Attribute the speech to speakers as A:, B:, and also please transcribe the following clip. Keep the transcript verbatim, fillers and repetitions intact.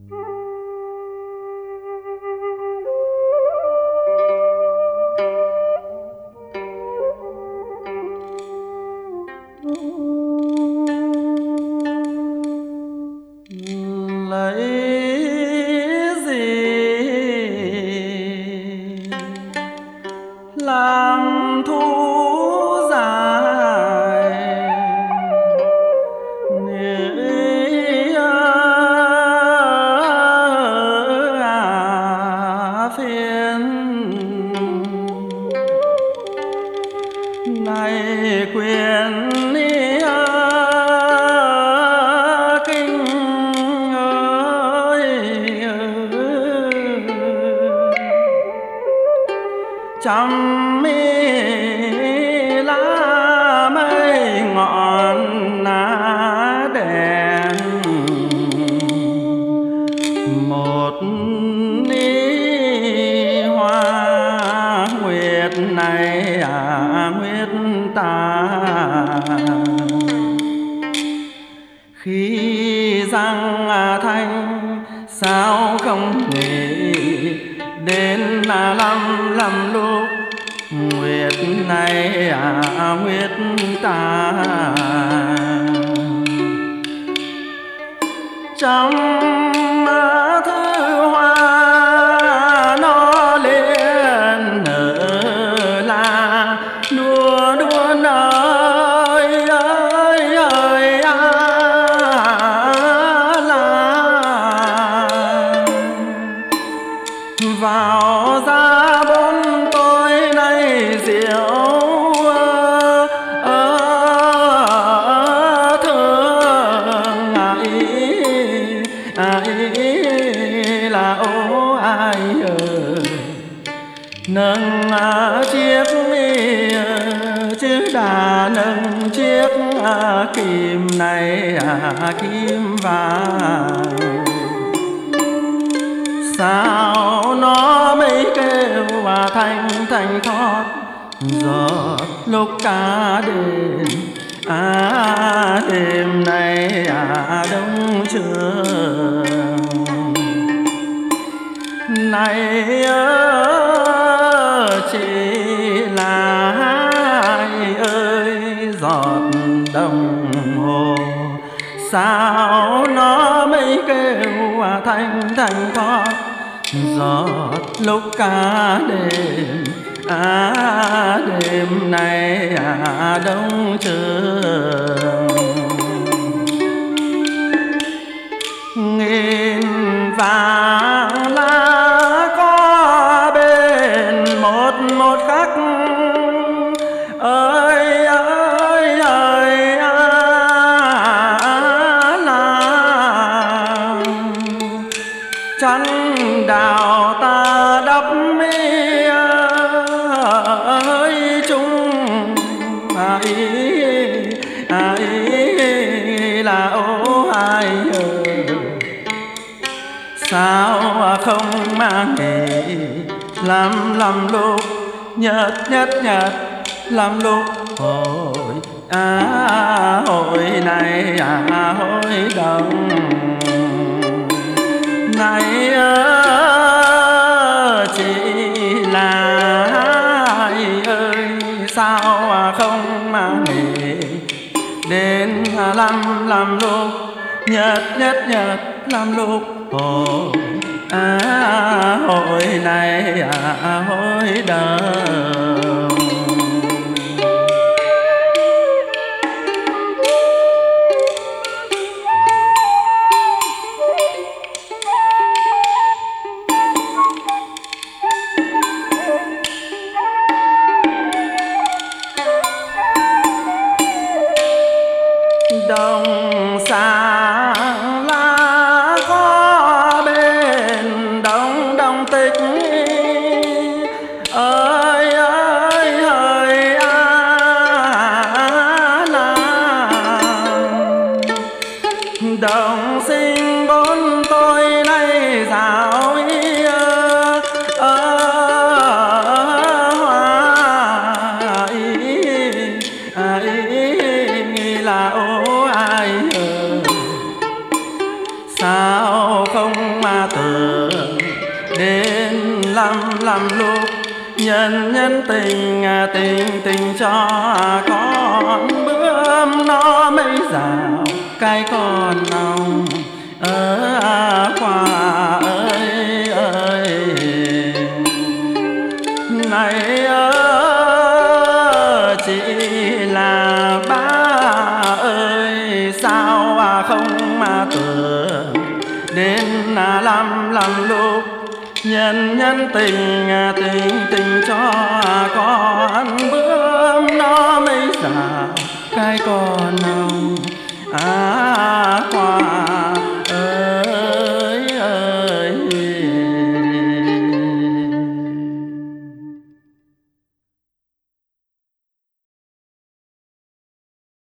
A: làm thu dài nghĩa phiền này quyền kinh ơi trăm lá mây ngọn lá đèn một ni hoa nguyệt này à nguyệt ta khi răng thanh sao không nghĩ đến là lăm lăm lúc nguyệt này à nguyệt ta trong thứ hoa nó liền nở là đua đua ơi ơi ơi à, là vào ra bốn tôi này rượu thương ai ai là ô ai ơi nâng chiếc chiếc đà nâng chiếc kim này kim vàng sao nó mới kêu và thanh thanh thoát giọt lúc cả đêm à đêm nay à đông trường này chỉ là ai ơi giọt đồng hồ sao nó mới kêu à thanh thanh thoát giọt lúc cả đêm à đêm nay à đông trường nghìn vàng lá có bên một một khắc ơi ơi ơi à, là chắn đào ta đắp mi ơi chung ai ai là ô ai ơi sao không mang nghề làm làm lúc nhật nhật nhật làm lúc hồi à hồi này à hồi đông này ơ chỉ là ai ơi sao không mang nghề đến làm làm lúc nhật nhật nhật làm lúc hồi à hồi này à hồi đông đồng sáng lá có bên đông đông tịch ơi sao không mà tưởng đến lắm lắm lúc nhân nhân tình tình tình cho con bướm nó mấy rào cái con nồng ở qua ơi ơi này ơ chỉ là ba ơi sao không mà tưởng đến lắm lắm lúc nhân nhân tình tình tình cho con bướm nó mấy rào cái con nồng